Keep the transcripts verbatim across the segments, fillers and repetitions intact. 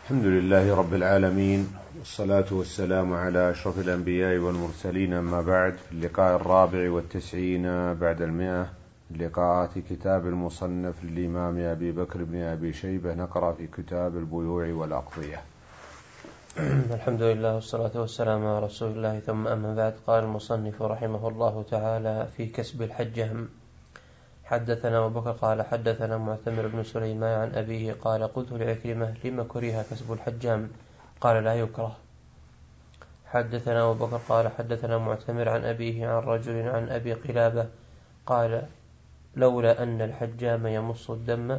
الحمد لله رب العالمين، والصلاة والسلام على أشرف الأنبياء والمرسلين، أما بعد. في اللقاء الرابع والتسعين بعد المئة لقاءات كتاب المصنف للإمام أبي بكر بن أبي شيبة، نقرأ في كتاب البيوع والأقضية. الحمد لله والصلاة والسلام على رسول الله، ثم أما بعد. قال المصنف رحمه الله تعالى في كسب الحجام: حدثنا أبو بكر قال حدثنا معتمر بن سليمان عن أبيه قال قلت لعكرمة: لما كره كسب الحجام؟ قال: لا يكره. حدثنا أبو بكر قال حدثنا معتمر عن أبيه عن رجل عن أبي قلابة قال: لولا أن الحجام يمص الدم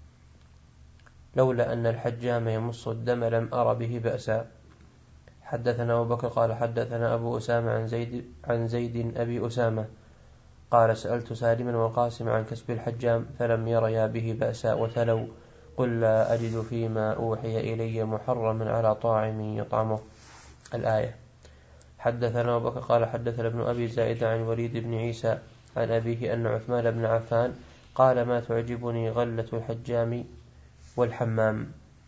لولا أن الحجام يمص الدم لم أر به بأسا. حدثنا أبو بكر قال حدثنا أبو أسامة عن زيد عن زيد أبي أسامة قال: سألت سالما والقاسم عن كسب الحجام فلم يريا به بأسا، وتلوا: قل لا أجد فيما أوحي إلي محرما على طاعم يطعمه، الآية. حدثنا أبو بكر قال حدثنا ابن أبي زائد عن وليد بن عيسى عن أبيه أن عثمان بن عفان قال: ما تعجبني غلة الحجام والحمام.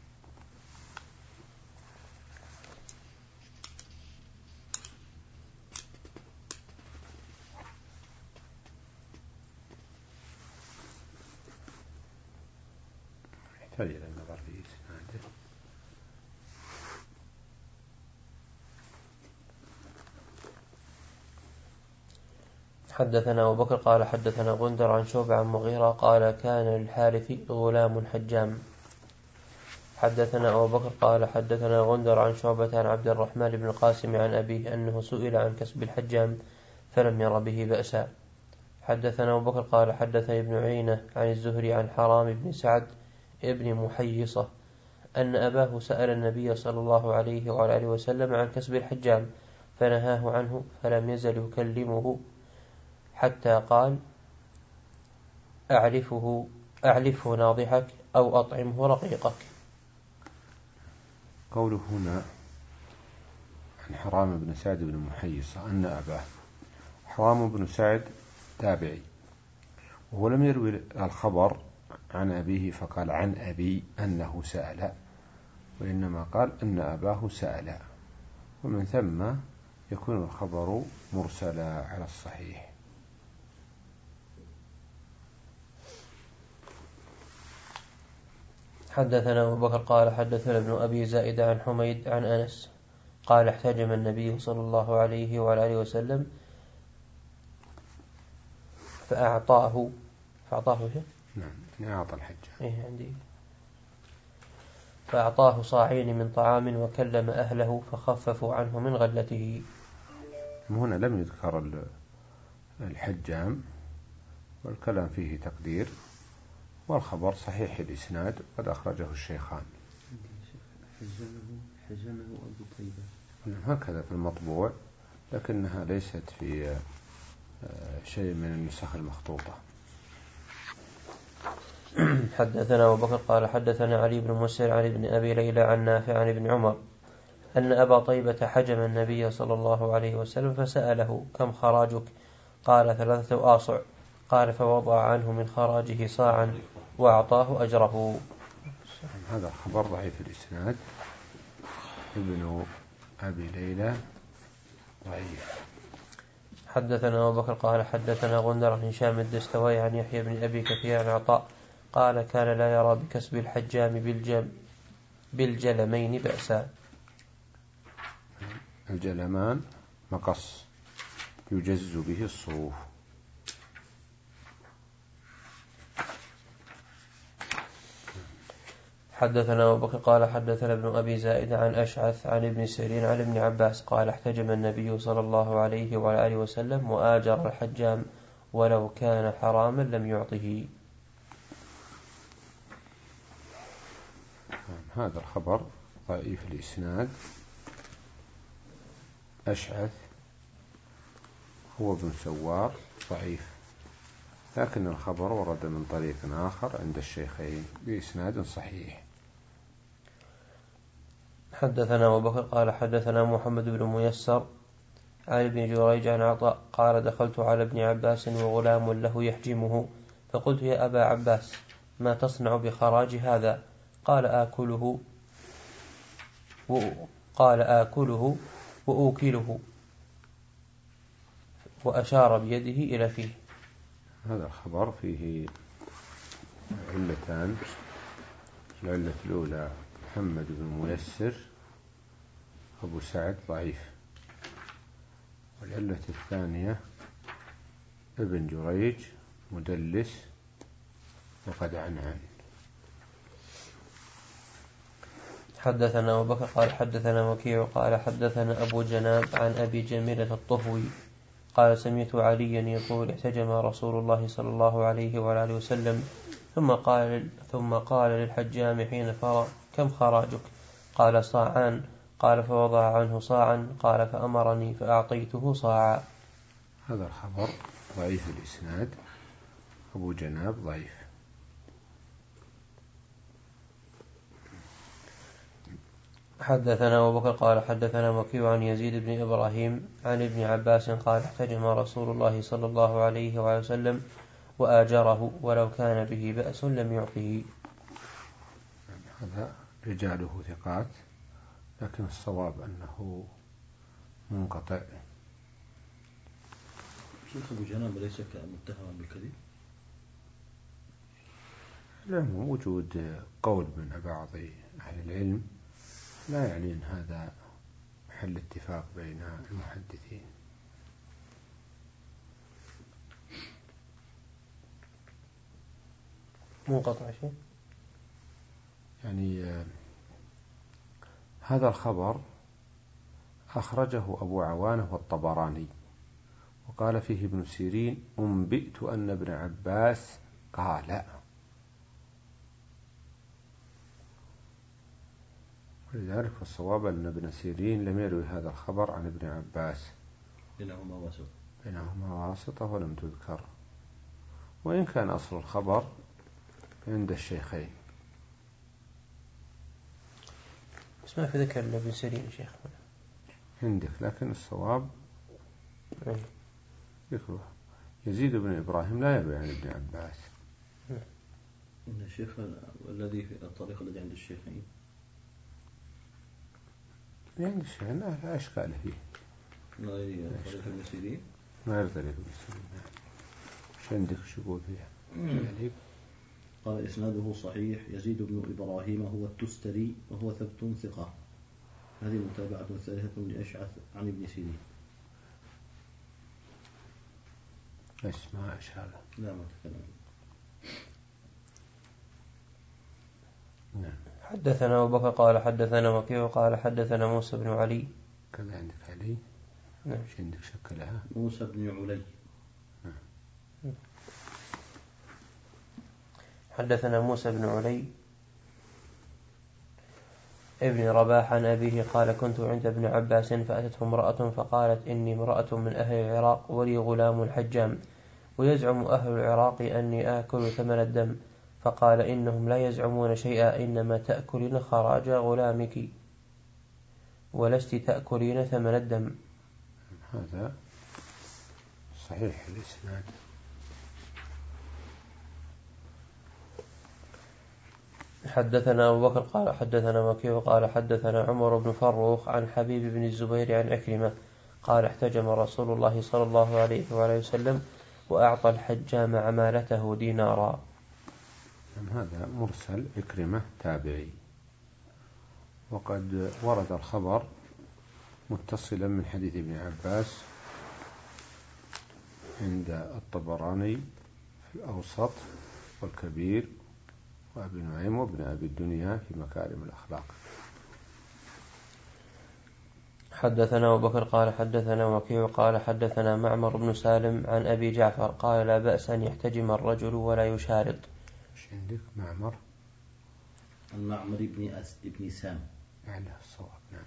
حدثنا أبو بكر قال حدثنا غندر عن شعبة عن مغيرة قال: كان للحارث غلام حجام. حدثنا أبو بكر قال حدثنا غندر عن شعبة عن عبد الرحمن بن القاسم عن أبيه أنه سئل عن كسب الحجام فلم ير به بأسا. حدثنا أبو بكر قال حدثني ابن عيينة عن الزهري عن حرام بن سعد ابن محيصة أن أباه سأل النبي صلى الله عليه وعلى آله وسلم عن كسب الحجام فنهاه عنه، فلم يزل يكلمه حتى قال: أعلفه أعلفه ناضحك أو أطعمه رقيقك. قوله هنا عن حرام بن سعد بن محيصة أن أباه، حرام بن سعد تابعي، وهو لم يروي الخبر عن أبيه فقال عن أبي أنه سأل، وإنما قال أن أباه سأل، ومن ثم يكون الخبر مرسلا على الصحيح. حدثنا أبو بكر قال حدثنا ابن أبي زائد عن حميد عن أنس قال: احتجم النبي صلى الله عليه وعلى آله وسلم فأعطاه فأعطاه شيء؟ نعم، أعطى الحجام. إيه عندي. فأعطاه صاعين من طعام وكلم أهله فخففوا عنه من غلته. هنا لم يذكر الحجام، والكلام فيه تقدير، والخبر صحيح الإسناد، قد أخرجه الشيخان. حجمه أبو طيبة هكذا في المطبوع، لكنها ليست في شيء من النسخ المخطوطة. حدثنا أبو بكر قال حدثنا علي بن مسر عن ابن أبي ليلى عن نافع عن ابن عمر أن أبا طيبة حجم النبي صلى الله عليه وسلم فسأله: كم خراجك؟ قال: ثلاثة آصع. قال: فوضع عنه من خراجه صاعا وأعطاه أجره. هذا خبر ضعيف الإسناد، ابن أبي ليلى ضعيف. حدثنا أبو بكر قال حدثنا غندر عن هشام الدستوائي عن يحيى بن أبي كثير عن عطاء قال: كان لا يرى بكسب الحجام بالجم بالجلمين بأسا. الجلمان مقص يجز به الصوف. حدثنا أبو بكر قال حدثنا ابن أبي زائد عن أشعث عن ابن سيرين عن ابن عباس قال: احتجم النبي صلى الله عليه وعلى آله وسلم وآجر الحجام ولو كان حراما لم يعطه. هذا الخبر ضعيف الإسناد. أشعث هو ابن سوار ضعيف، لكن الخبر ورد من طريق آخر عند الشيخين بإسناد صحيح. حدثنا أبو بكر قال حدثنا محمد بن ميسر عن ابن جريج عن عطاء قال: دخلت على ابن عباس وغلام له يحجمه، فقلت: يا أبا عباس، ما تصنع بخراج هذا؟ قال: آكله قال آكله وأوكله، وأشار بيده إلى فيه. هذا الخبر فيه علتان. العلة الأولى محمد بن ميسر أبو سعد ضعيف، والعلة الثانية ابن جريج مدلس وقد عنعن. حدثنا أبو بكر قال حدثنا وكيع قال حدثنا أبو جناب عن أبي جميلة الطفوي قال سمعت عليا يقول احتجم رسول الله صلى الله عليه وآله وسلم ثم قال ثم قال للحجام حين فرغ كم خراجك؟ قال صاعان. قال فوضع عنه صاعا. قال فأمرني فأعطيته صاعا. هذا الخبر ضعيف الإسناد، أبو جناب ضعيف. حدثنا أبو بكر قال حدثنا وكيع عن يزيد بن إبراهيم عن ابن عباس قال احتجم رسول الله صلى الله عليه وآله وسلم وآجره ولو كان به بأس لم يعطه. هذا رجاله ثقات، لكن الصواب أنه منقطع. شيخ أبو جناب ليس متهما بالكذب؟ لأنه وجود قول من بعض أهل العلم لا يعني أن هذا محل اتفاق بين المحدثين. منقطع شيء يعني آه هذا الخبر أخرجه أبو عوانة والطبراني، وقال فيه ابن سيرين أنبئت أن ابن عباس قال، ولذلك الصواب أن ابن سيرين لم يروي هذا الخبر عن ابن عباس، بينهما واسطة بينهما واسطة ولم تذكر، وإن كان أصل الخبر عند الشيخين. بس ما في ذكر لابن سيرين شيخ عندك، لكن الصواب أي. ذكره. يزيد بن إبراهيم لا يروي عن ابن عباس. إن الشيخ الذي في الطريق الذي عند الشيخين عند الشيخين لا أشكال فيه، ما هي طريق ابن سيرين، ما يرتلي ابن سيرين. مش عندك شغول فيها يعني. قال إسناده صحيح. يزيد بن إبراهيم هو التستري وهو ثبت ثقة. هذه متابعة ثالثة لأشعث عن ابن سيرين. بس ما أشهر. لا ما تكلم. نعم. حدثنا أبو بكر قال حدثنا وكيع قال حدثنا موسى بن علي. كذا عندك علي؟ نعم. مش عندك شك لها؟ موسى بن علي. نعم. حدثنا موسى بن علي ابن رباح عن أبيه قال كنت عند ابن عباس فأتته امرأة فقالت إني امرأة من أهل العراق ولي غلام حجام، ويزعم أهل العراق أني آكل ثمن الدم، فقال إنهم لا يزعمون شيئا، إنما تأكلين خراج غلامك ولست تأكلين ثمن الدم. هذا صحيح الإسناد. حدثنا أبو بكر قال حدثنا وكيع قال حدثنا عمر بن فروخ عن حبيب بن الزبير عن عكرمة قال احتجم رسول الله صلى الله عليه وآله وسلم وأعطى الحجام عمالته دينارا. هذا مرسل عكرمة تابعي، وقد ورد الخبر متصلا من حديث ابن عباس عند الطبراني في الأوسط والكبير وابن نعيم وابن أبي الدنيا في مكارم الأخلاق. حدثنا أبو بكر قال حدثنا وكيع قال حدثنا معمر بن سالم عن أبي جعفر قال لا بأس أن يحتجم الرجل ولا يشارط. مش عندك معمر؟ المعمر ابن أس ابن سام على الصواب. نعم.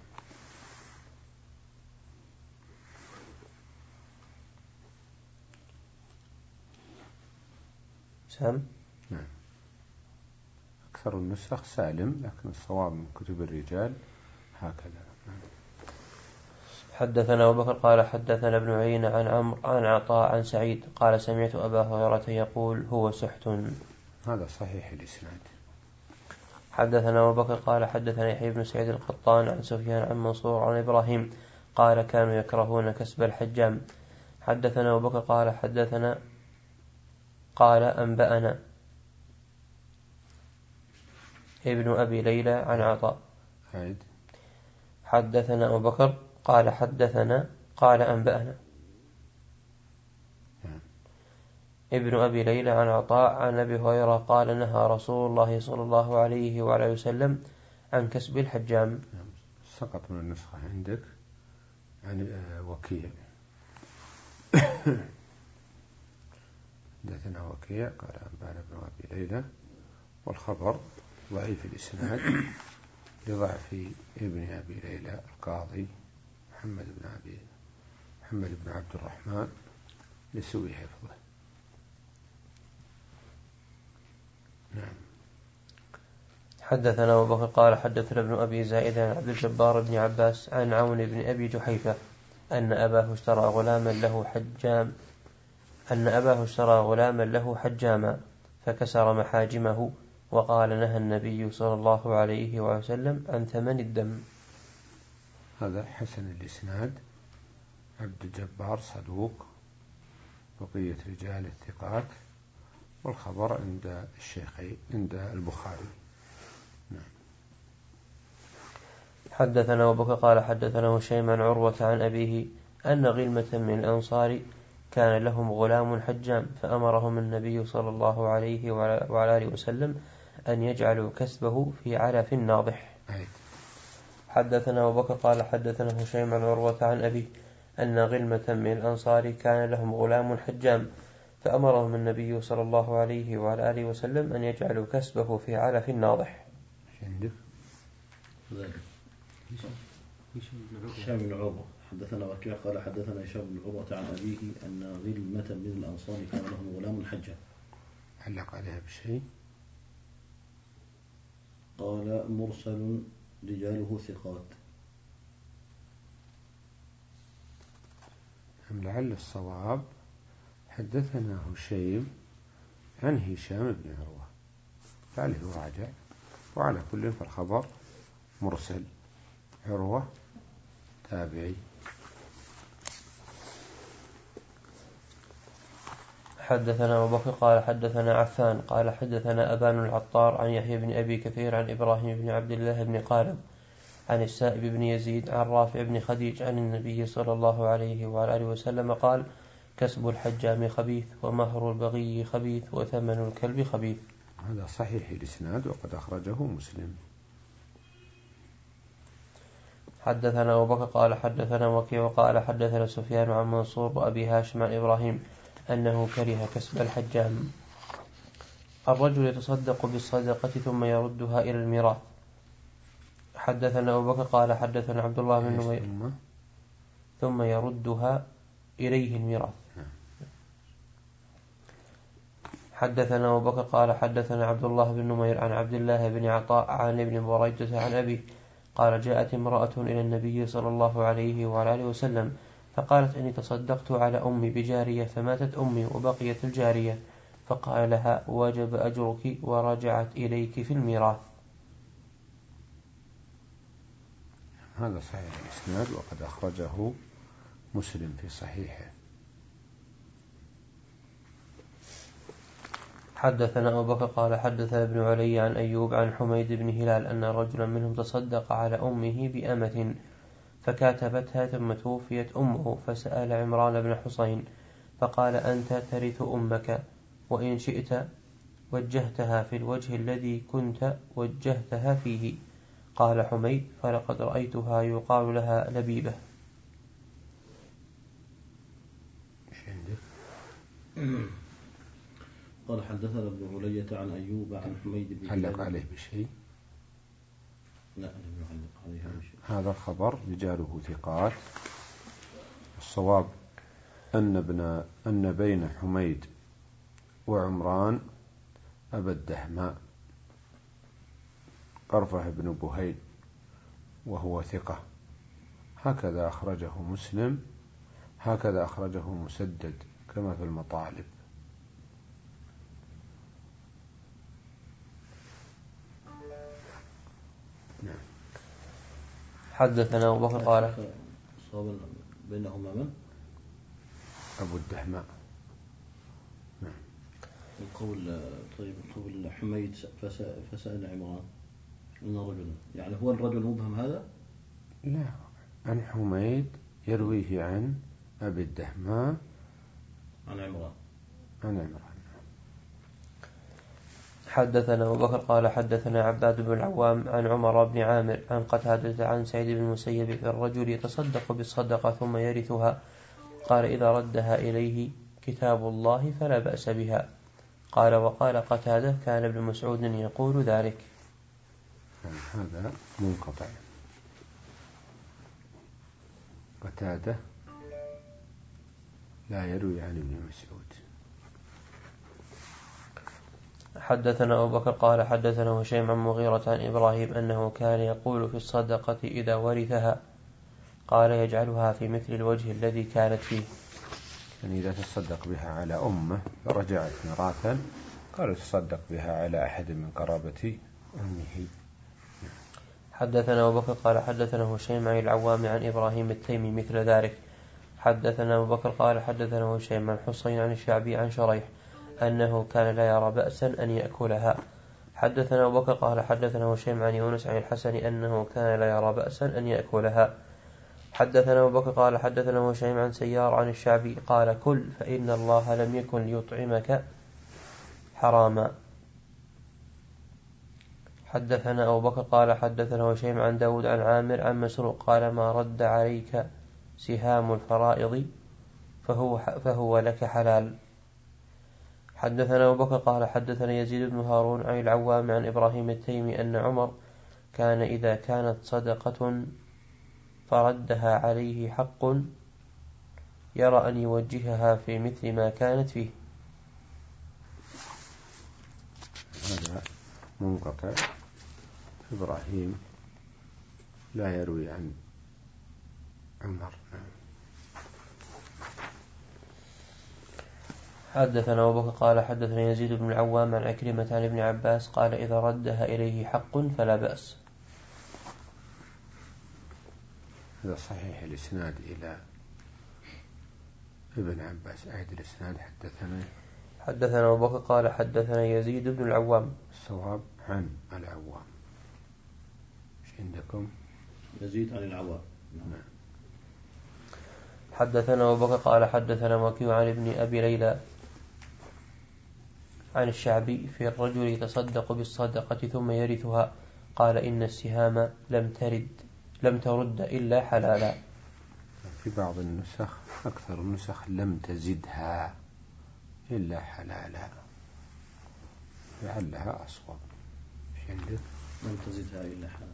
سام. نعم. أكثر النسخ سالم، لكن الصواب من كتب الرجال هكذا. نعم. حدثنا أبو بكر قال حدثنا ابن عيينة عن عمرو عن عطاء عن سعيد قال سمعت أبا هريرة يقول هو سحت. هذا صحيح الإسناد. حدثنا أبو بكر قال حدثنا يحيى بن سعيد القطان عن سفيان عن منصور عن إبراهيم قال كانوا يكرهون كسب الحجام. حدثنا أبو بكر قال حدثنا قال أنبأنا ابن أبي ليلى عن عطاء. حدثنا أبو بكر قال حدثنا قال أنبأنا ابن أبي ليلى عن عطاء عن أبي هريرة قال نهى رسول الله صلى الله عليه وعلى وسلم عن كسب الحجام. سقط من النسخة عندك عن وكيع. حدثنا وكيع قال أنبأنا ابن أبي ليلى، والخبر ضعيف الإسناد لضعف ابن أبي ليلى القاضي محمد بن أبي محمد بن عبد الرحمن لسوء حفظه. نعم. حدثنا أبو بكر قال حدثنا ابن أبي زائدة عن عبد الجبار بن عباس عن عون بن أبي جحيفة أن أباه اشترى غلاما له حجام أن أباه اشترى غلاما له حجاما فكسر محاجمه، وقال نهى النبي صلى الله عليه وسلم عن ثمن الدم. هذا حسن الإسناد، عبد الجبار صدوق، بقية رجال الثقات، والخبر عند الشيخين عند البخاري. نعم. حدثنا أبو بكر قال حدثنا هشيم عن عروة عن أبيه أن غلمة من الأنصار كان لهم غلام حجام فأمرهم النبي صلى الله عليه وعلى آله وسلم أن يجعلوا كسبه في علف ناضح. حدثنا أبو بكر قال حدثنا هشيم عن عروة عن أبيه أن غلمة من الأنصار كان لهم غلام حجام فأمرهم النبي صلى الله عليه وعلى آله وسلم أن يجعلوا كسبه في علف ناضح. هشام بن عروة حدثنا وكيع قال حدثنا هشام بن عروة عن أبيه أن غلمة من الأنصار كان لهم غلام حجام. علق عليها بشيء؟ قال مرسل رجاله ثقات. لعل الصواب حدثنا هشيم عن هشام بن عروة، لعله راجع، وعلى كل فالخبر مرسل. عروة تابعي. حدثنا أبو بكر قال حدثنا عفان قال حدثنا أبان العطار عن يحيى بن أبي كثير عن إبراهيم بن عبد الله بن قالب عن السائب بن يزيد عن رافع بن خديج عن النبي صلى الله عليه وعلى آله وسلم قال كسب الحجام خبيث، ومهر البغي خبيث، وثمن الكلب خبيث. هذا صحيح الإسناد وقد أخرجه مسلم. حدثنا أبو بكر قال حدثنا وكيع وقال حدثنا سفيان عن منصور وأبي هاشم عن إبراهيم أنه كره كسب الحجام. الرجل يتصدق بالصدقة ثم يردها إلى الميراث. حدثنا أبو بكر قال حدثنا عبد الله بن نمير ثم يردها إليه الميراث. حدثنا أبو بكر قال حدثنا عبد الله بن نمير عن عبد الله بن عطاء عن ابن بريدة عن أبي قال جاءت امرأة إلى النبي صلى الله عليه وعلى آله وسلم فقالت إني تصدقت على أمي بجارية فماتت أمي وبقيت الجارية، فقال لها وجب أجرك ورجعت إليك في الميراث. هذا صحيح الإسناد وقد أخرجه مسلم في صحيحه. حدثنا أبو بكر قال حدثنا ابن علي عن أيوب عن حميد بن هلال أن رجلا منهم تصدق على أمه بأمة فكاتبتها ثم توفيت أمه، فسأل عمران بن حسين فقال أنت ترث أمك وإن شئت وجهتها في الوجه الذي كنت وجهتها فيه. قال حميد فلقد رأيتها يقال لها لبيبة. قال حدثنا ابن علية عن أيوب عن حميد بن هلال. علق عليه بشيء؟ لا لم يعلق عليه بشيء. هذا الخبر رجاله ثقات. الصواب أن ابن أن بين حميد وعمران أبا الدهماء قرفة بن بهيل وهو ثقة. هكذا أخرجه مسلم، هكذا أخرجه مسدد كما في المطالب. حدثنا أبو بكر قال صواب بينهما من؟ أبو الدحماء. نعم. القول طيب القول حميد فسأل عمران إن رجلا، يعني هو الرجل المبهم هذا؟ لا، عن حميد يرويه عن أبي الدحماء عن عمران عن عمران. حدثنا أبو بكر قال حدثنا عباد بن العوام عن عمر بن عامر عن قتادة عن سعيد بن المسيب في الرجل يتصدق بالصدقة ثم يرثها، قال إذا ردها إليه كتاب الله فلا بأس بها. قال وقال قتادة كان ابن مسعود يقول ذلك. يعني هذا منقطع. قتادة لا يروي عن ابن مسعود. حدثنا أبو بكر قال حدثنا هشيم عن مغيرة عن إبراهيم أنه كان يقول في الصدقة إذا ورثها قال يجعلها في مثل الوجه الذي كانت فيه. يعني إذا تصدق بها على أمه فرجعت ميراثا قال تصدق بها على أحد من قرابة أمه. حدثنا أبو بكر قال حدثنا هشيم عن العوام عن إبراهيم التيمي مثل ذلك. حدثنا أبو بكر قال حدثنا هشيم عن حصين عن الشعبي عن شريح أنه كان لا يرى بأسا أن يأكلها. حدثنا أبو بكر قال حدثنا هشيم عن يونس عن الحسن أنه كان لا يرى بأسا أن يأكلها. حدثنا أبو بكر قال حدثنا هشيم عن سيار عن الشعبي قال كل فإن الله لم يكن ليطعمك حراما. حدثنا أبو بكر قال حدثنا هشيم عن داود عن عامر عن مسروق قال ما رد عليك سهام الفرائض فهو, فهو لك حلال. حدثنا أبو بكر قال حدثنا يزيد بن هارون عن العوام عن إبراهيم التيمي أن عمر كان إذا كانت صدقة فردها عليه حق يرى أن يوجهها في مثل ما كانت فيه. هذا منقطع. إبراهيم لا يروي عن عمر. حدثنا أبو بكر قال حدثنا يزيد بن العوام عن عكرمة عن ابن عباس قال إذا ردها إليه حق فلا بأس. هذا صحيح الإسناد إلى ابن عباس. أعد الإسناد. حدثنا حدثنا أبو بكر قال حدثنا يزيد بن العوام. الصواب عن العوام. ايش عندكم؟ يزيد عن العوام. نعم. حدثنا أبو بكر قال حدثنا وكيع عن ابن أبي ليلى عن الشعبي في الرجل يتصدق بالصدقة ثم يرثها قال إن السهام لم ترد لم ترد إلا حلالا. في بعض النسخ أكثر النسخ لم تزدها إلا حلالا، لعلها أصوب. ايش عندك؟ لم تزدها إلا حلالا.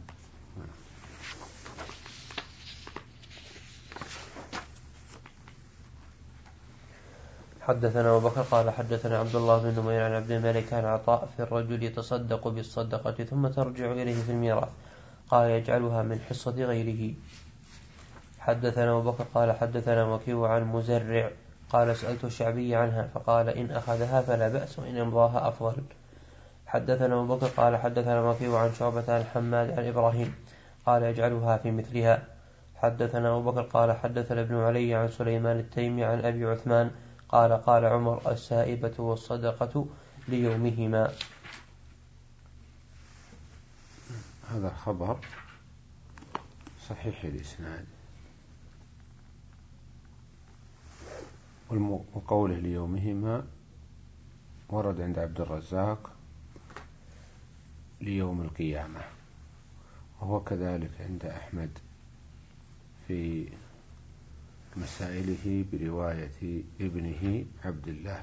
حدثنا أبو بكر قال حدثنا عبد الله بن نمير عن عبد الملك عن عطاء في الرجل يتصدق بالصدقة ثم ترجع إليه في الميراث قال يجعلها من حصة غيره. حدثنا أبو بكر قال حدثنا وكيع عن مزرع قال سألت الشعبي عنها فقال إن أخذها فلا بأس وإن أمضاها أفضل. حدثنا أبو بكر قال حدثنا وكيع عن شعبة عن حماد عن إبراهيم قال يجعلها في مثلها. حدثنا أبو بكر قال حدثنا ابن علي عن سليمان التيمي عن أبي عثمان قال قال عمر السائبة والصدقة ليومهما. هذا خبر صحيح الإسناد. وقوله ليومهما ورد عند عبد الرزاق ليوم القيامة، وهو كذلك عند أحمد في مسائله برواية ابنه عبد الله.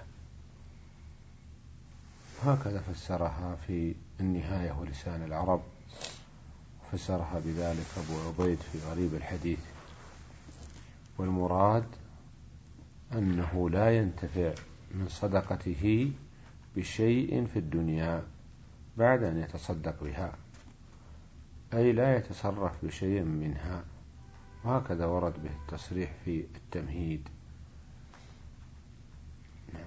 هكذا فسرها في النهاية ولسان العرب، وفسرها بذلك أبو عبيد في غريب الحديث. والمراد أنه لا ينتفع من صدقته بشيء في الدنيا بعد أن يتصدق بها، أي لا يتصرف بشيء منها. وهكذا ورد به التصريح في التمهيد. نعم.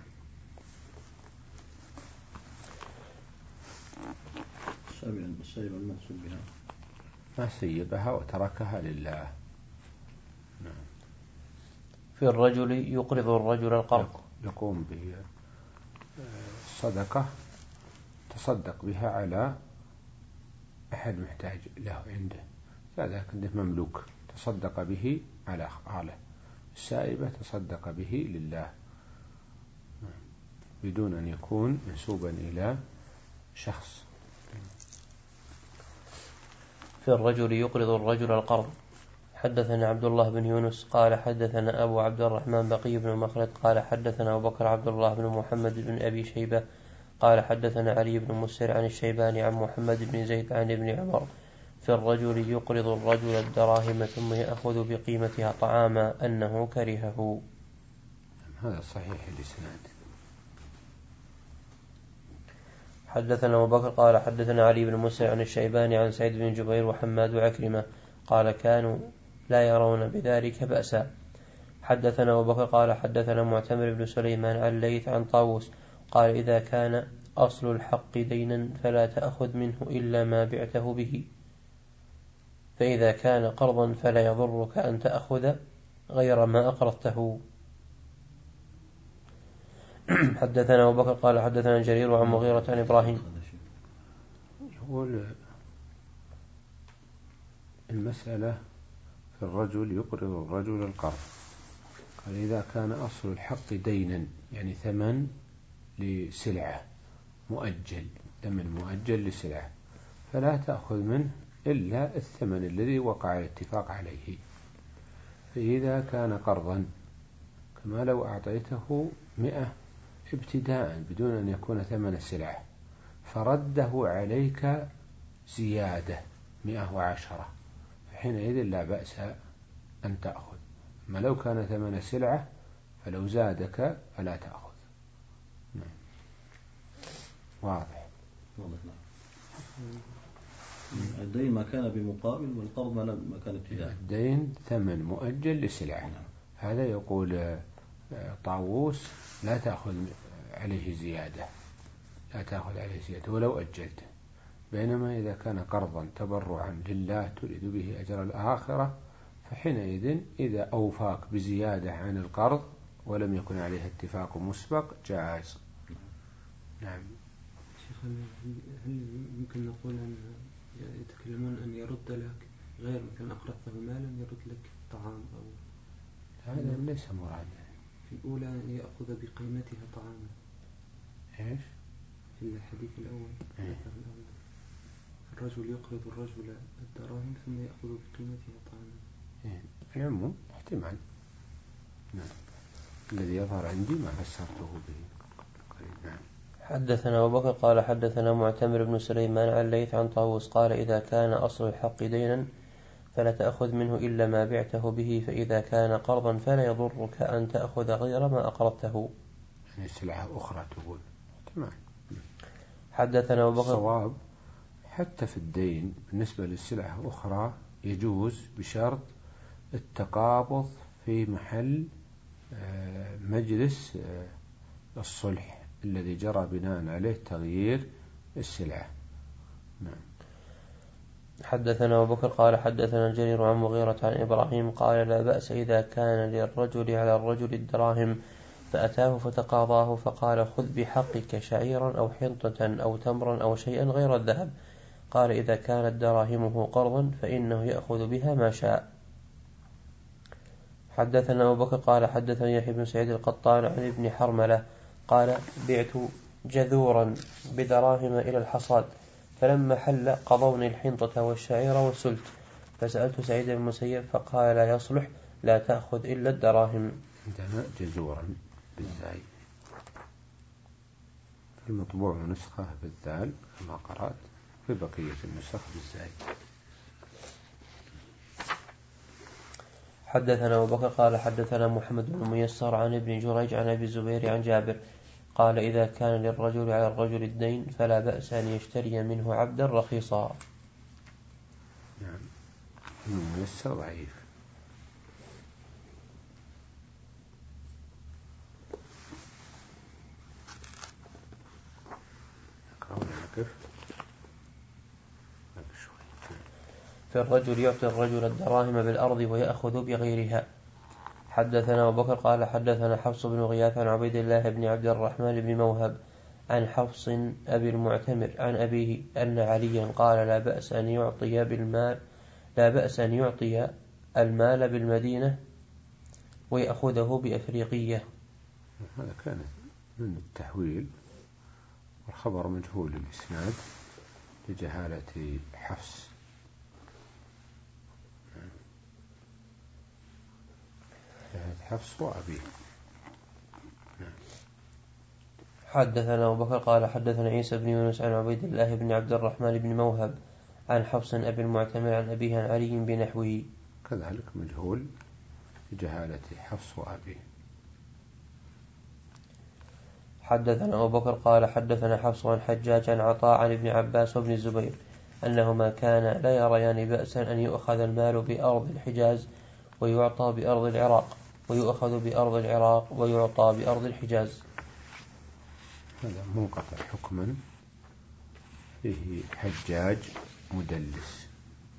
السابع المنسوب بها ما سيبها وتركها لله. نعم. في الرجل يقرض الرجل القرض، يقوم به الصدقة، تصدق بها على أحد محتاج له عنده، هذا عنده مملوك تصدق به على أخواله، السائبة تصدق به لله بدون أن يكون منسوبا إلى شخص. في الرجل يقرض الرجل القرض. حدثنا عبد الله بن يونس قال حدثنا أبو عبد الرحمن بقي بن مخلد قال حدثنا أبو بكر عبد الله بن محمد بن أبي شيبة قال حدثنا علي بن مسر عن الشيباني عن محمد بن زيد عن ابن عمر في الرجل يقرض الرجل الدراهم ثم يأخذ بقيمتها طعاما أنه كرهه. هذا صحيح الإسناد. حدثنا أبو بكر قال حدثنا علي بن مسر عن الشيباني عن سعيد بن جبير وحماد وعكرمة قال كانوا لا يرون بذلك بأسا. حدثنا أبو بكر قال حدثنا معتمر بن سليمان عن الليث عن طاووس قال إذا كان أصل الحق دينا فلا تأخذ منه إلا ما بعته به، فإذا كان قرضا فلا يضرك أن تأخذ غير ما أقرضته. حدثنا أبو بكر قال حدثنا جرير عن مغيرة عن إبراهيم. يقول المسألة في الرجل يقرض الرجل القرض، قال إذا كان أصل الحق دينا يعني ثمن لسلعة مؤجل، ثمن مؤجل لسلعة، فلا تأخذ منه إلا الثمن الذي وقع الاتفاق عليه. فإذا كان قرضا كما لو أعطيته مئة ابتداء بدون أن يكون ثمن السلعة، فرده عليك زيادة مئة وعشرة، فحينئذ لا بأس أن تأخذ. أما لو كان ثمن السلعة فلو زادك فلا تأخذ. نعم. واضح. الدين ما كان بمقابل والقرض ما كان ابتداء. الدين ثمن مؤجل لسلعة، هذا يقول طاووس لا تأخذ عليه زيادة، لا تأخذ عليه زيادة ولو أجلته. بينما إذا كان قرضا تبرعا لله تريد به أجر الآخرة فحينئذ إذا أوفاك بزيادة عن القرض ولم يكن عليه اتفاق مسبق جاز. نعم. شيخ هل يمكن نقول أن يتكلمون أن يرد لك غير مثلا أقرضته مالا يرد لك طعام أو هذا ليس مراد. في الأولى يأخذ بقيمتها طعاما. إيش؟ في الحديث الأول إيه؟ الرجل يقرض الرجل الدراهم ثم يأخذ بقيمتها طعاما. إيه؟ العموم احتمال. نعم. الذي يظهر عندي ما فسرته به. نعم. حدثنا أبو بكر قال حدثنا معتمر بن سليمان عن الليث عن طاووس قال إذا كان أصل الحق دينا فلا تأخذ منه إلا ما بعته به، فإذا كان قرضا فلا يضرك أن تأخذ غير ما أقرضته. يعني سلعة أخرى تقول. تمام. حدثنا أبو بكر. الصواب حتى في الدين بالنسبة للسلعة أخرى يجوز بشرط التقابض في محل مجلس الصلح الذي جرى بناء عليه تغيير السلعة. نعم. حدثنا أبو بكر قال حدثنا جرير عن مغيرة عن إبراهيم قال لا بأس إذا كان للرجل على الرجل الدراهم فأتاه فتقاضاه فقال خذ بحقك شعيرا أو حنطة أو تمرا أو شيئا غير الذهب، قال إذا كانت دراهمه قرضا فإنه يأخذ بها ما شاء. حدثنا أبو بكر قال حدثنا يحيى بن سعيد القطان عن ابن حرملة قال بعت جذورا بدراهم إلى الحصاد، فلما حل قضوني الحنطة والشعير والسلت، فسألت سعيد بن المسيب فقال لا يصلح لا تأخذ إلا الدراهم. عندنا جذورا بالزاي، المطبوع نسخة بالذال كما قرأت، في بقية النسخ بالزاي. حدثنا أبو بكر قال حدثنا محمد بن ميسر عن ابن جريج عن أبي الزبير عن جابر قال إذا كان للرجل على الرجل الدين فلا بأس أن يشتري منه عبدا رخيصا. نعم. ميسر ضعيف. في الرجل يعطي الرجل الدراهم بالأرض ويأخذ بغيرها. حدثنا أبو بكر قال حدثنا حفص بن غياث عن عبيد الله بن عبد الرحمن بن موهب عن حفص أبي المعتمر عن أبيه أن عليا قال لا بأس أن يعطي بالمال لا بأس أن يعطي المال بالمدينة ويأخذه بأفريقية. هذا كان من التحويل، والخبر مجهول الإسناد لجهالة حفص. حفص وأبيه. حدثنا أبو بكر قال حدثنا عيسى بن يونس عن عبيد الله بن عبد الرحمن بن موهب عن حفص أبي المعتمر عن أبيه عن علي بنحوه. كذلك مجهول لجهالة حفص وأبيه. حدثنا أبو بكر قال حدثنا حفص عن حجاج عن عطاء عن ابن عباس وابن الزبير أنهما كانا لا يريان بأسا أن يؤخذ المال بأرض الحجاز ويعطى بأرض العراق ويؤخذ بأرض العراق ويعطى بأرض الحجاز. هذا منقطع حكما، فيه حجاج مدلس.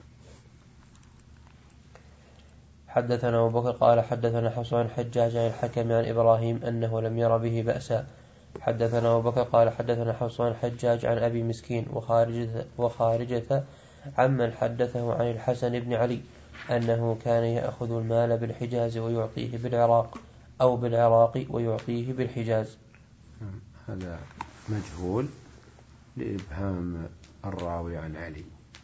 حدثنا أبو بكر قال حدثنا حفص عن حجاج عن الحكم عن إبراهيم أنه لم ير به بأسا. حدثنا أبو بكر قال حدثنا حفص عن حجاج عن أبي مسكين وخارجة, وخارجة عمن حدثه عن الحسن بن علي أنه كان يأخذ المال بالحجاز ويعطيه بالعراق أو بالعراق ويعطيه بالحجاز. هذا مجهول لإبهام الراوي عن علي.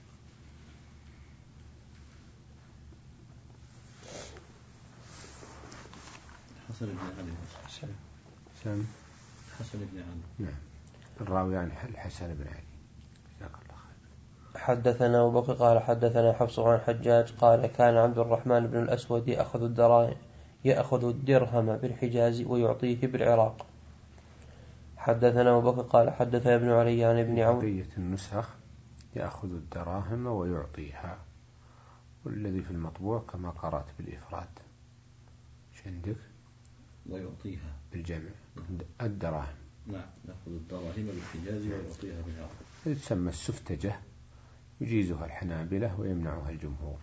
حسن بن علي. سم حسن بن علي. نعم، الراوي عن الحسن بن علي. جزاك الله خير. حدثنا أبو بكر قال حدثنا حفص عن حجاج قال كان عبد الرحمن بن الأسود يأخذ الدراهم يأخذ الدرهم بالحجاز ويعطيه بالعراق. حدثنا أبو بكر قال حدثنا ابن علي عن ابن عون. بقية النسخ يأخذ الدراهم ويعطيها، والذي في المطبوع كما قرأت بالإفراد. ايش عندك؟ ويعطيها بالجمع الدراهم. نعم، يأخذ الدراهم بالحجاز ويعطيها بالعراق. هذه تسمى السفتجة، يجيزها الحنابلة ويمنعها الجمهور.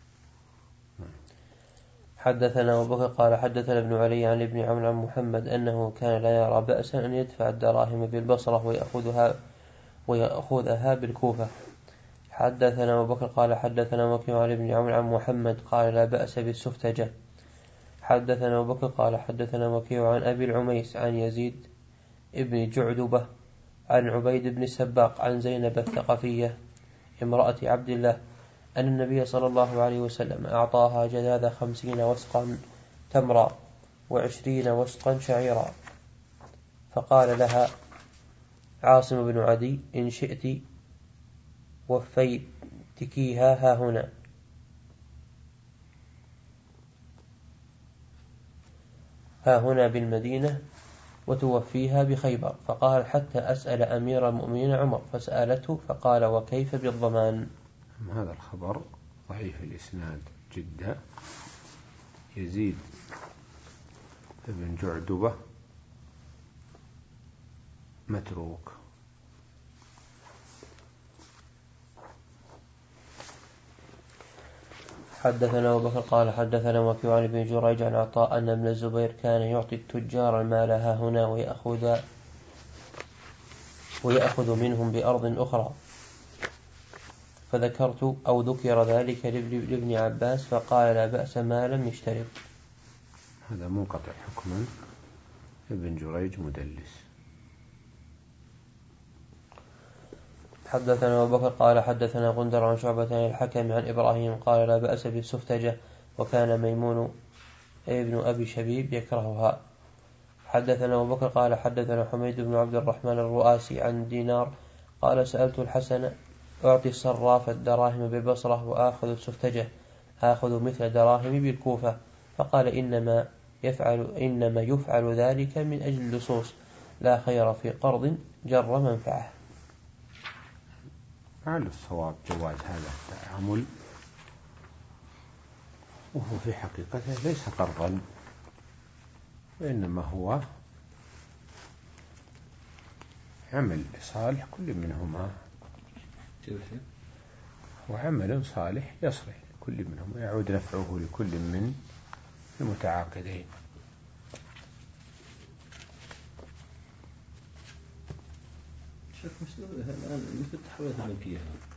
حدثنا أبو بكر قال حدثنا ابن علي عن ابن عون عن محمد أنه كان لا يرى بأسا أن يدفع الدراهم بالبصرة ويأخذها ويأخذها بالكوفة. حدثنا أبو بكر قال حدثنا وكيع عن ابن عون عن محمد قال لا بأس بالسفتجة. حدثنا أبو بكر قال حدثنا وكيع عن أبي العميس عن يزيد ابن جعدبة عن عبيد بن السباق عن زينب الثقفية امرأة عبد الله أن النبي صلى الله عليه وسلم أعطاها جذاذ خمسين وسقا تمرا وعشرين وسقا شعيرا، فقال لها عاصم بن عدي إن شئت وفيتكيها ها هنا. ها هنا بالمدينة وتوفيها بخيبر. فقال حتى أسأل أمير المؤمنين عمر، فسألته فقال وكيف بالضمان. هذا الخبر ضعيف الإسناد جدا. يزيد بن جعدبة متروك. حدثنا أبو بكر قال حدثنا وكيع عن ابن جريج عن عطاء أن ابن الزبير كان يعطي التجار المال ها هنا ويأخذ ويأخذ منهم بأرض أخرى، فذكرت أو ذكر ذلك لابن عباس فقال لا بأس ما لم يشترط. هذا منقطع حكما، ابن جريج مدلس. حدثنا أبو بكر قال حدثنا غندر عن شعبة عن الحكم عن إبراهيم قال لا بأس بالسفتجة وكان ميمون ابن أبي شبيب يكرهها. حدثنا أبو بكر قال حدثنا حميد بن عبد الرحمن الرؤاسي عن دينار قال سألت الحسن أعطي الصراف الدراهم بالبصرة وآخذ السفتجة آخذ مثل دراهم بالكوفة، فقال إنما يفعل, إنما يفعل ذلك من أجل اللصوص، لا خير في قرض جر منفعه. على الصواب جواز هذا التعامل، وهو في حقيقته ليس قرضا، وإنما هو عمل لصالح كل منهما. وعمل صالح يصلح لكل منهم ويعود نفعه لكل من المتعاقدين. شيخ مسلم الآن مثل التحويلات البنكية،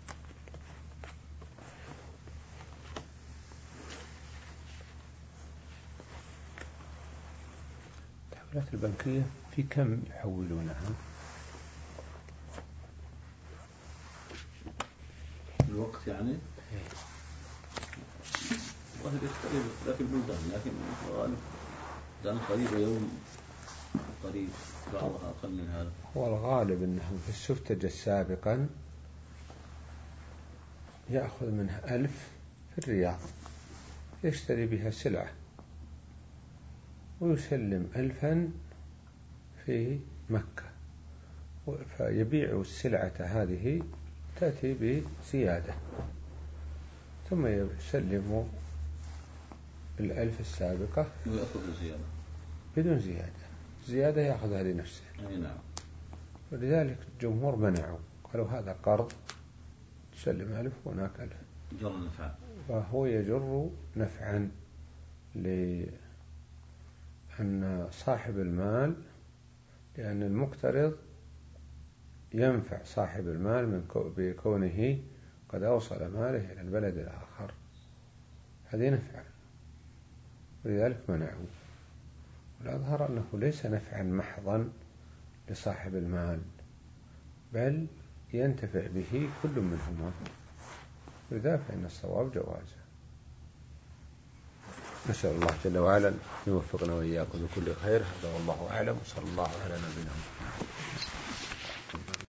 التحويلات البنكية في كم يحولونها؟ الوقت يعني والله بيختلف باختلاف البلدان، لكن الغالب دام قريب ويوم قريب بعضها أقل من هذا. هو الغالب أنهم في السفتجة سابقا يأخذ منها ألف في الرياض يشتري بها سلعة ويسلم ألفا في مكة، فيبيع السلعة هذه تأتي بزيادة ثم يسلم الألف السابقة ويأخذ زيادة بدون زيادة، زيادة يأخذها لنفسه. أي نعم. ولذلك الجمهور منعوا، قالوا هذا قرض تسلم ألف هناك ألف، جر نفعا، فهو يجر نفعا لأن صاحب المال، لأن المقترض ينفع صاحب المال من بكونه قد أوصل ماله إلى البلد الآخر، هذه نفع، ولذلك منعوا. والأظهر أنه ليس نفعا محضا لصاحب المال، بل ينتفع به كل منهما، لذا فإن الصواب جوازه. نسأل الله جل وعلا يوفقنا وإياكم لكل خير، هذا والله أعلم، وصلى الله على نبينا محمد.